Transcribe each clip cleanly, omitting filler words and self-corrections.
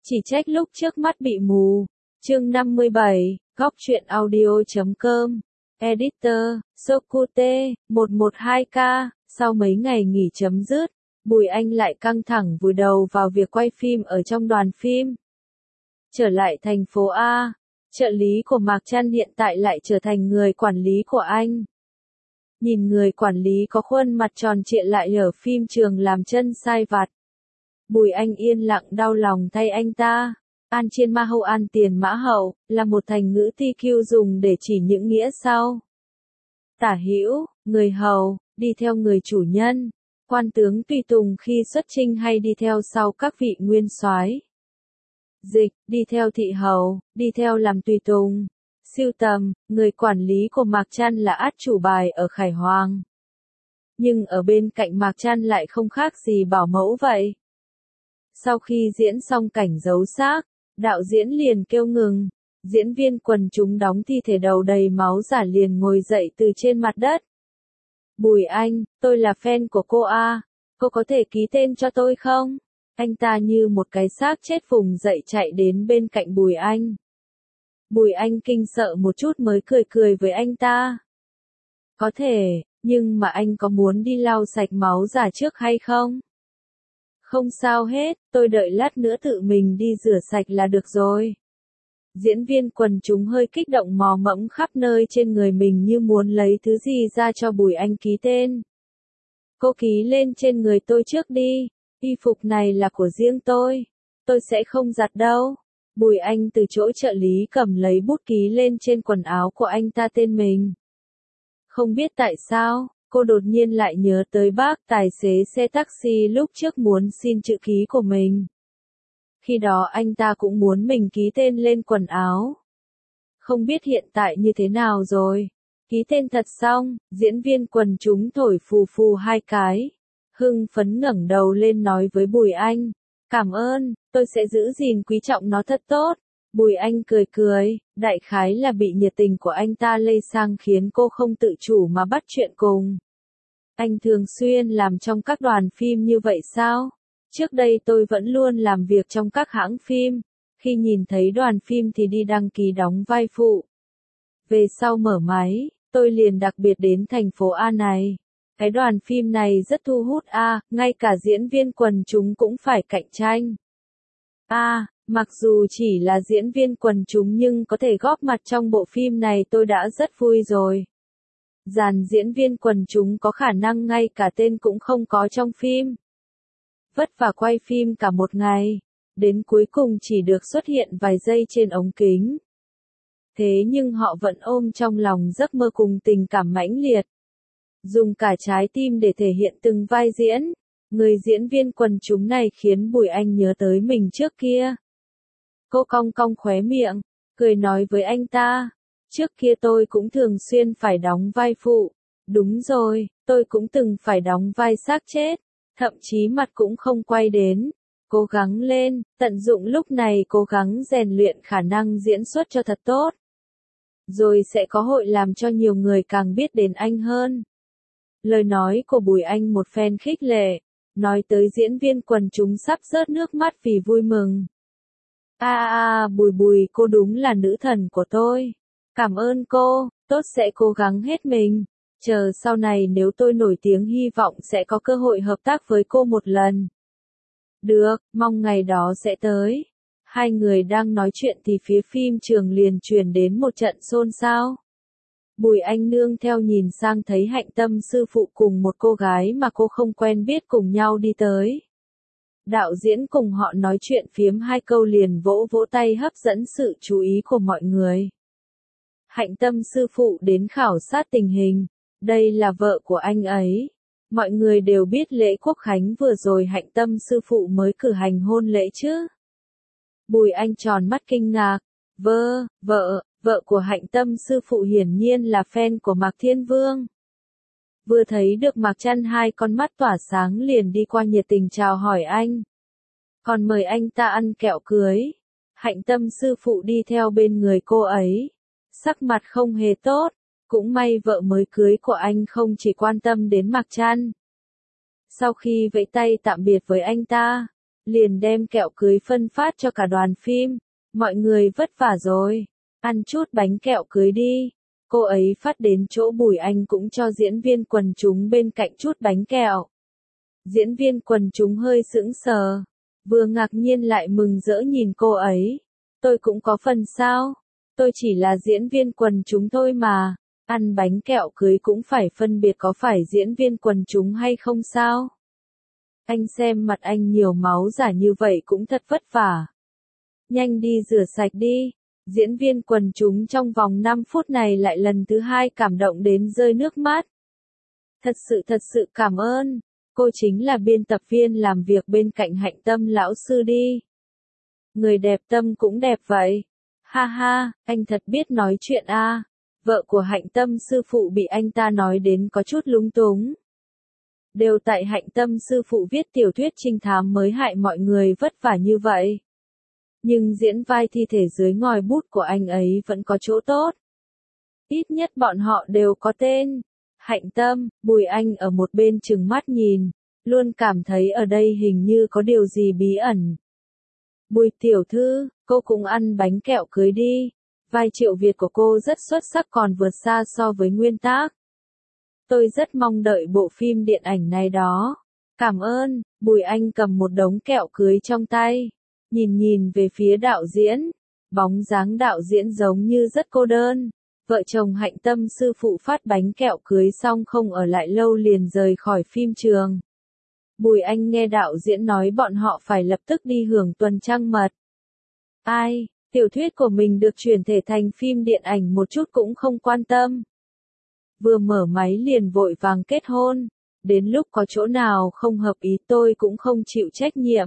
Chỉ trách lúc trước mắt bị mù. Chương 57, góc truyện audio.com. Editor, Sokute, 112K. Sau mấy ngày nghỉ chấm dứt, Bùi Anh lại căng thẳng vùi đầu vào việc quay phim ở trong đoàn phim. Trở lại thành phố A, trợ lý của Mạc Trăn hiện tại lại trở thành người quản lý của anh. Nhìn người quản lý có khuôn mặt tròn trịa lại ở phim trường làm chân sai vặt. Bùi Anh yên lặng đau lòng thay anh ta. An chiên ma hậu an tiền mã hậu, là một thành ngữ TQ dùng để chỉ những nghĩa sau. Tả hữu, người hầu, đi theo người chủ nhân. Quan tướng tùy tùng khi xuất chinh hay đi theo sau các vị nguyên soái. Dịch, đi theo thị hầu, đi theo làm tùy tùng. Sưu tầm, người quản lý của Mạc Trăn là át chủ bài ở Khải Hoàng. Nhưng ở bên cạnh Mạc Trăn lại không khác gì bảo mẫu vậy. Sau khi diễn xong cảnh giấu xác, đạo diễn liền kêu ngừng. Diễn viên quần chúng đóng thi thể đầu đầy máu giả liền ngồi dậy từ trên mặt đất. Bùi Anh, tôi là fan của cô A, cô có thể ký tên cho tôi không? Anh ta như một cái xác chết vùng dậy chạy đến bên cạnh Bùi Anh. Bùi Anh kinh sợ một chút mới cười với anh ta. Có thể, nhưng mà anh có muốn đi lau sạch máu giả trước hay không? Không sao hết, tôi đợi lát nữa tự mình đi rửa sạch là được rồi. Diễn viên quần chúng hơi kích động mò mẫm khắp nơi trên người mình như muốn lấy thứ gì ra cho Bùi Anh ký tên. Cô ký lên trên người tôi trước đi, y phục này là của riêng tôi sẽ không giặt đâu. Bùi Anh từ chỗ trợ lý cầm lấy bút ký lên trên quần áo của anh ta tên mình. Không biết tại sao, cô đột nhiên lại nhớ tới bác tài xế xe taxi lúc trước muốn xin chữ ký của mình. Khi đó anh ta cũng muốn mình ký tên lên quần áo. Không biết hiện tại như thế nào rồi. Ký tên thật xong, diễn viên quần chúng thổi phù phù hai cái. Hưng phấn ngẩng đầu lên nói với Bùi Anh. Cảm ơn, tôi sẽ giữ gìn quý trọng nó thật tốt. Bùi Anh cười, đại khái là bị nhiệt tình của anh ta lây sang khiến cô không tự chủ mà bắt chuyện cùng. Anh thường xuyên làm trong các đoàn phim như vậy sao? Trước đây tôi vẫn luôn làm việc trong các hãng phim, khi nhìn thấy đoàn phim thì đi đăng ký đóng vai phụ. Về sau mở máy, tôi liền đặc biệt đến thành phố A này. Cái đoàn phim này rất thu hút ngay cả diễn viên quần chúng cũng phải cạnh tranh. Mặc dù chỉ là diễn viên quần chúng nhưng có thể góp mặt trong bộ phim này tôi đã rất vui rồi. Dàn diễn viên quần chúng có khả năng ngay cả tên cũng không có trong phim. Vất vả quay phim cả một ngày, đến cuối cùng chỉ được xuất hiện vài giây trên ống kính. Thế nhưng họ vẫn ôm trong lòng giấc mơ cùng tình cảm mãnh liệt. Dùng cả trái tim để thể hiện từng vai diễn, người diễn viên quần chúng này khiến Bùi Anh nhớ tới mình trước kia. Cô cong cong khóe miệng, cười nói với anh ta, trước kia tôi cũng thường xuyên phải đóng vai phụ. Đúng rồi, tôi cũng từng phải đóng vai xác chết, thậm chí mặt cũng không quay đến. Cố gắng lên, tận dụng lúc này cố gắng rèn luyện khả năng diễn xuất cho thật tốt. Rồi sẽ có hội làm cho nhiều người càng biết đến anh hơn. Lời nói của Bùi Anh một phen khích lệ, nói tới diễn viên quần chúng sắp rớt nước mắt vì vui mừng. Bùi cô đúng là nữ thần của tôi. Cảm ơn cô, tốt sẽ cố gắng hết mình. Chờ sau này nếu tôi nổi tiếng hy vọng sẽ có cơ hội hợp tác với cô một lần. Được, mong ngày đó sẽ tới. Hai người đang nói chuyện thì phía phim trường liền truyền đến một trận xôn xao. Bùi Anh nương theo nhìn sang thấy Hạnh Tâm sư phụ cùng một cô gái mà cô không quen biết cùng nhau đi tới. Đạo diễn cùng họ nói chuyện phiếm hai câu liền vỗ vỗ tay hấp dẫn sự chú ý của mọi người. Hạnh Tâm sư phụ đến khảo sát tình hình, đây là vợ của anh ấy. Mọi người đều biết lễ quốc khánh vừa rồi Hạnh Tâm sư phụ mới cử hành hôn lễ chứ. Bùi Anh tròn mắt kinh ngạc, vợ của Hạnh Tâm sư phụ hiển nhiên là fan của Mạc Thiên Vương. Vừa thấy được Mạc Trăn hai con mắt tỏa sáng liền đi qua nhiệt tình chào hỏi anh. Còn mời anh ta ăn kẹo cưới. Hạnh Tâm sư phụ đi theo bên người cô ấy. Sắc mặt không hề tốt, cũng may vợ mới cưới của anh không chỉ quan tâm đến Mạc Trăn. Sau khi vẫy tay tạm biệt với anh ta, liền đem kẹo cưới phân phát cho cả đoàn phim. Mọi người vất vả rồi, ăn chút bánh kẹo cưới đi. Cô ấy phát đến chỗ Bùi Anh cũng cho diễn viên quần chúng bên cạnh chút bánh kẹo. Diễn viên quần chúng hơi sững sờ, vừa ngạc nhiên lại mừng rỡ nhìn cô ấy. Tôi cũng có phần sao? Tôi chỉ là diễn viên quần chúng thôi mà. Ăn bánh kẹo cưới cũng phải phân biệt có phải diễn viên quần chúng hay không sao? Anh xem mặt anh nhiều máu giả như vậy cũng thật vất vả. Nhanh đi rửa sạch đi. Diễn viên quần chúng trong vòng 5 phút này lại lần thứ 2 cảm động đến rơi nước mắt. Thật sự cảm ơn. Cô chính là biên tập viên làm việc bên cạnh Hạnh Tâm lão sư đi. Người đẹp Tâm cũng đẹp vậy. Ha ha, anh thật biết nói chuyện a. Vợ của Hạnh Tâm sư phụ bị anh ta nói đến có chút lúng túng. Đều tại Hạnh Tâm sư phụ viết tiểu thuyết trinh thám mới hại mọi người vất vả như vậy. Nhưng diễn vai thi thể dưới ngòi bút của anh ấy vẫn có chỗ tốt. Ít nhất bọn họ đều có tên. Hạnh Tâm, Bùi Anh ở một bên trừng mắt nhìn, luôn cảm thấy ở đây hình như có điều gì bí ẩn. Bùi tiểu thư, cô cũng ăn bánh kẹo cưới đi. Vai Triệu Việt của cô rất xuất sắc còn vượt xa so với nguyên tác. Tôi rất mong đợi bộ phim điện ảnh này đó. Cảm ơn. Bùi Anh cầm một đống kẹo cưới trong tay. Nhìn về phía đạo diễn. Bóng dáng đạo diễn giống như rất cô đơn. Vợ chồng Hạnh Tâm sư phụ phát bánh kẹo cưới xong không ở lại lâu liền rời khỏi phim trường. Bùi Anh nghe đạo diễn nói bọn họ phải lập tức đi hưởng tuần trăng mật. Ai, tiểu thuyết của mình được chuyển thể thành phim điện ảnh một chút cũng không quan tâm. Vừa mở máy liền vội vàng kết hôn. Đến lúc có chỗ nào không hợp ý tôi cũng không chịu trách nhiệm.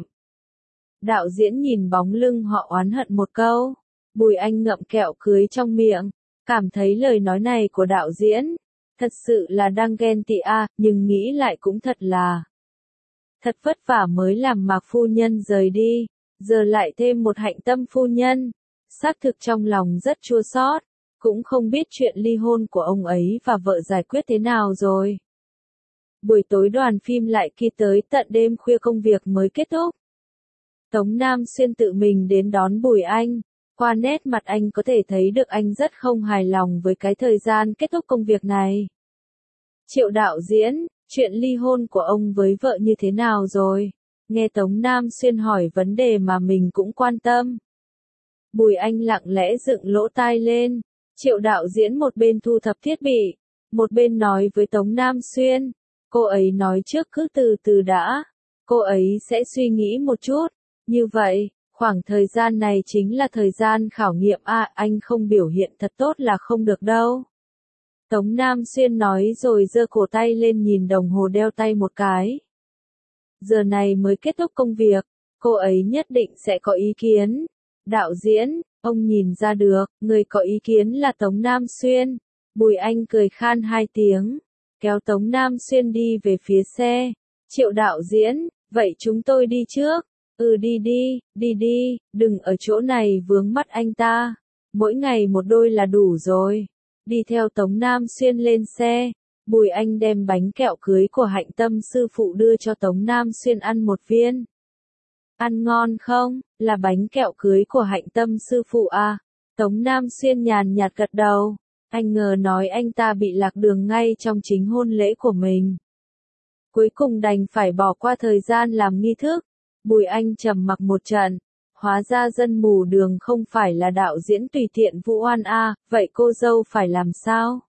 Đạo diễn nhìn bóng lưng họ oán hận một câu. Bùi Anh ngậm kẹo cưới trong miệng. Cảm thấy lời nói này của đạo diễn. Thật sự là đang ghen tị a, nhưng nghĩ lại cũng thật là. Thật vất vả mới làm Mạc phu nhân rời đi. Giờ lại thêm một Hạnh Tâm phu nhân. Xác thực trong lòng rất chua xót. Cũng không biết chuyện ly hôn của ông ấy và vợ giải quyết thế nào rồi. Buổi tối đoàn phim lại kia tới tận đêm khuya công việc mới kết thúc. Tống Nam Xuyên tự mình đến đón Bùi Anh. Qua nét mặt anh có thể thấy được anh rất không hài lòng với cái thời gian kết thúc công việc này. Triệu đạo diễn, chuyện ly hôn của ông với vợ như thế nào rồi? Nghe Tống Nam Xuyên hỏi vấn đề mà mình cũng quan tâm. Bùi Anh lặng lẽ dựng lỗ tai lên. Triệu đạo diễn một bên thu thập thiết bị, một bên nói với Tống Nam Xuyên. Cô ấy nói trước cứ từ từ đã. Cô ấy sẽ suy nghĩ một chút. Như vậy, khoảng thời gian này chính là thời gian khảo nghiệm anh không biểu hiện thật tốt là không được đâu. Tống Nam Xuyên nói rồi giơ cổ tay lên nhìn đồng hồ đeo tay một cái. Giờ này mới kết thúc công việc, cô ấy nhất định sẽ có ý kiến. Đạo diễn, ông nhìn ra được, người có ý kiến là Tống Nam Xuyên. Bùi Anh cười khan 2 tiếng, kéo Tống Nam Xuyên đi về phía xe. Triệu đạo diễn, vậy chúng tôi đi trước. Đi, đừng ở chỗ này vướng mắt anh ta. Mỗi ngày một đôi là đủ rồi. Đi theo Tống Nam Xuyên lên xe. Bùi Anh đem bánh kẹo cưới của Hạnh Tâm sư phụ đưa cho Tống Nam Xuyên ăn một viên. Ăn ngon không? Là bánh kẹo cưới của Hạnh Tâm sư phụ à? Tống Nam Xuyên nhàn nhạt gật đầu. Anh ngờ nói anh ta bị lạc đường ngay trong chính hôn lễ của mình. Cuối cùng đành phải bỏ qua thời gian làm nghi thức. Bùi Anh trầm mặc một trận. Hóa ra dân mù đường không phải là đạo diễn tùy tiện vu oan a, vậy cô dâu phải làm sao?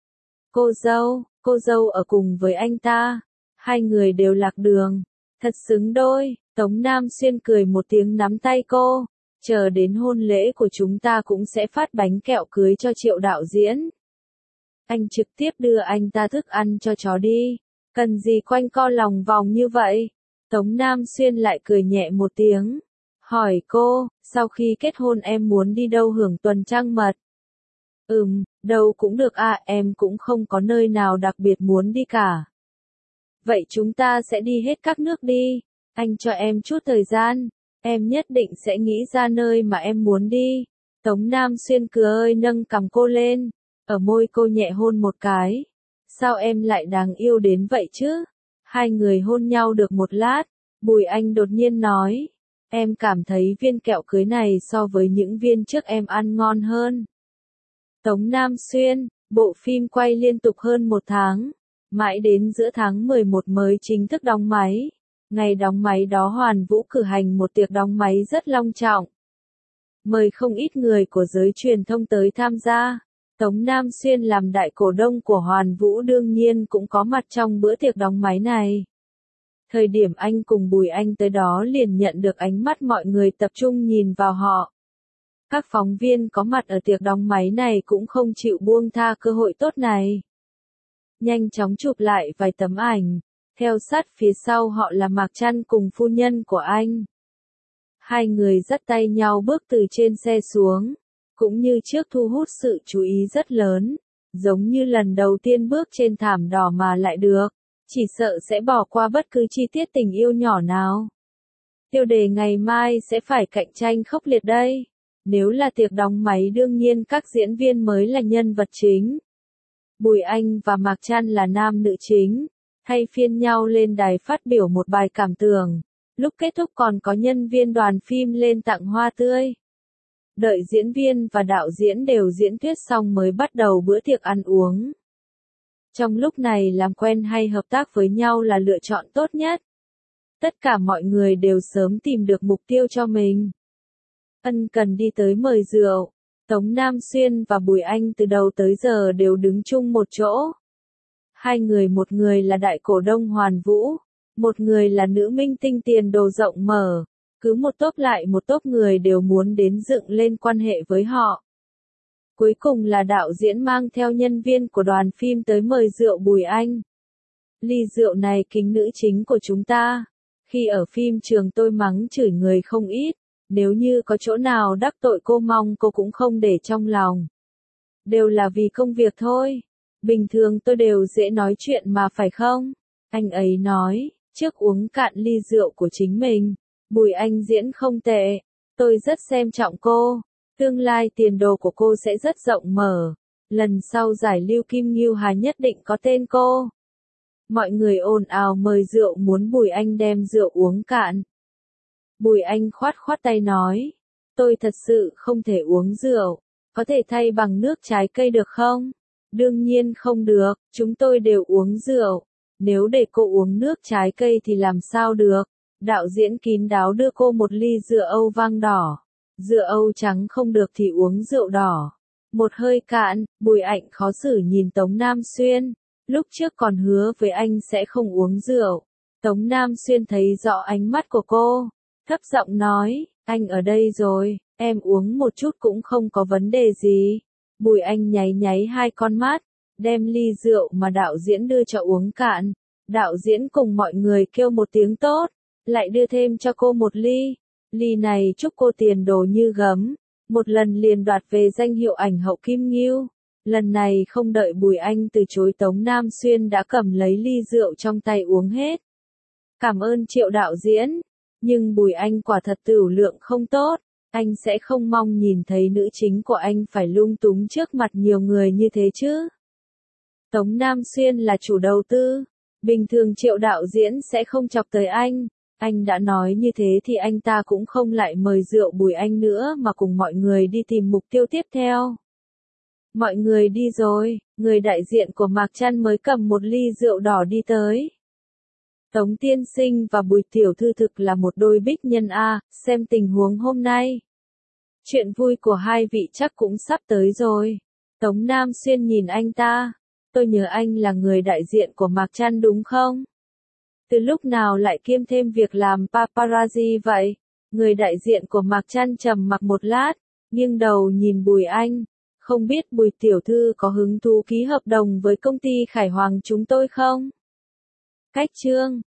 Cô dâu ở cùng với anh ta. Hai người đều lạc đường. Thật xứng đôi. Tống Nam Xuyên cười một tiếng nắm tay cô. Chờ đến hôn lễ của chúng ta cũng sẽ phát bánh kẹo cưới cho Triệu đạo diễn. Anh trực tiếp đưa anh ta thức ăn cho chó đi. Cần gì quanh co lòng vòng như vậy? Tống Nam Xuyên lại cười nhẹ một tiếng. Hỏi cô, sau khi kết hôn em muốn đi đâu hưởng tuần trăng mật? Đâu cũng được em cũng không có nơi nào đặc biệt muốn đi cả. Vậy chúng ta sẽ đi hết các nước đi. Anh cho em chút thời gian. Em nhất định sẽ nghĩ ra nơi mà em muốn đi. Tống Nam Xuyên cười nâng cằm cô lên. Ở môi cô nhẹ hôn một cái. Sao em lại đáng yêu đến vậy chứ? Hai người hôn nhau được một lát. Bùi Anh đột nhiên nói, em cảm thấy viên kẹo cưới này so với những viên trước em ăn ngon hơn. Tống Nam Xuyên, bộ phim quay liên tục hơn 1 tháng, mãi đến giữa tháng 11 mới chính thức đóng máy. Ngày đóng máy đó Hoàn Vũ cử hành một tiệc đóng máy rất long trọng. Mời không ít người của giới truyền thông tới tham gia. Tống Nam Xuyên làm đại cổ đông của Hoàn Vũ đương nhiên cũng có mặt trong bữa tiệc đóng máy này. Thời điểm anh cùng Bùi Anh tới đó liền nhận được ánh mắt mọi người tập trung nhìn vào họ. Các phóng viên có mặt ở tiệc đóng máy này cũng không chịu buông tha cơ hội tốt này. Nhanh chóng chụp lại vài tấm ảnh. Theo sát phía sau họ là Mạc Trăn cùng phu nhân của anh. Hai người dắt tay nhau bước từ trên xe xuống. Cũng như trước thu hút sự chú ý rất lớn. Giống như lần đầu tiên bước trên thảm đỏ mà lại được. Chỉ sợ sẽ bỏ qua bất cứ chi tiết tình yêu nhỏ nào. Tiêu đề ngày mai sẽ phải cạnh tranh khốc liệt đây. Nếu là tiệc đóng máy đương nhiên các diễn viên mới là nhân vật chính. Bùi Anh và Mạc Trăn là nam nữ chính. Thay phiên nhau lên đài phát biểu một bài cảm tưởng. Lúc kết thúc còn có nhân viên đoàn phim lên tặng hoa tươi. Đợi diễn viên và đạo diễn đều diễn thuyết xong mới bắt đầu bữa tiệc ăn uống. Trong lúc này làm quen hay hợp tác với nhau là lựa chọn tốt nhất. Tất cả mọi người đều sớm tìm được mục tiêu cho mình. Ân cần đi tới mời rượu. Tống Nam Xuyên và Bùi Anh từ đầu tới giờ đều đứng chung một chỗ. Hai người, một người là đại cổ đông Hoàn Vũ, một người là nữ minh tinh tiền đồ rộng mở. Cứ một tốp lại một tốp người đều muốn đến dựng lên quan hệ với họ. Cuối cùng là đạo diễn mang theo nhân viên của đoàn phim tới mời rượu Bùi Anh. Ly rượu này kính nữ chính của chúng ta. Khi ở phim trường tôi mắng chửi người không ít. Nếu như có chỗ nào đắc tội cô mong cô cũng không để trong lòng. Đều là vì công việc thôi. Bình thường tôi đều dễ nói chuyện mà phải không? Anh ấy nói, trước uống cạn ly rượu của chính mình. Bùi Anh diễn không tệ. Tôi rất xem trọng cô. Tương lai tiền đồ của cô sẽ rất rộng mở. Lần sau giải Lưu Kim Ngưu Hà nhất định có tên cô. Mọi người ồn ào mời rượu muốn Bùi Anh đem rượu uống cạn. Bùi Anh khoát khoát tay nói. Tôi thật sự không thể uống rượu. Có thể thay bằng nước trái cây được không? Đương nhiên không được, chúng tôi đều uống rượu. Nếu để cô uống nước trái cây thì làm sao được? Đạo diễn kín đáo đưa cô một ly rượu Âu vang đỏ. Rượu Âu trắng không được thì uống rượu đỏ. Một hơi cạn, Bùi Anh khó xử nhìn Tống Nam Xuyên. Lúc trước còn hứa với anh sẽ không uống rượu. Tống Nam Xuyên thấy rõ ánh mắt của cô. Thấp giọng nói, anh ở đây rồi, em uống một chút cũng không có vấn đề gì. Bùi Anh nháy nháy hai con mắt, đem ly rượu mà đạo diễn đưa cho uống cạn. Đạo diễn cùng mọi người kêu một tiếng tốt, lại đưa thêm cho cô một ly. Ly này chúc cô tiền đồ như gấm, một lần liền đoạt về danh hiệu ảnh hậu Kim Ngưu. Lần này không đợi Bùi Anh từ chối Tống Nam Xuyên đã cầm lấy ly rượu trong tay uống hết. Cảm ơn Triệu đạo diễn, nhưng Bùi Anh quả thật tửu lượng không tốt. Anh sẽ không mong nhìn thấy nữ chính của anh phải lung túng trước mặt nhiều người như thế chứ. Tống Nam Xuyên là chủ đầu tư. Bình thường Triệu đạo diễn sẽ không chọc tới anh. Anh đã nói như thế thì anh ta cũng không lại mời rượu Bùi Anh nữa mà cùng mọi người đi tìm mục tiêu tiếp theo. Mọi người đi rồi, người đại diện của Mạc Trăn mới cầm một ly rượu đỏ đi tới. Tống tiên sinh và Bùi tiểu thư thực là một đôi bích nhân a, xem tình huống hôm nay. Chuyện vui của hai vị chắc cũng sắp tới rồi. Tống Nam Xuyên nhìn anh ta. Tôi nhớ anh là người đại diện của Mạc Trăn đúng không? Từ lúc nào lại kiêm thêm việc làm paparazzi vậy? Người đại diện của Mạc Trăn trầm mặc một lát, nghiêng đầu nhìn Bùi Anh. Không biết Bùi tiểu thư có hứng thú ký hợp đồng với công ty Khải Hoàng chúng tôi không? Cách chương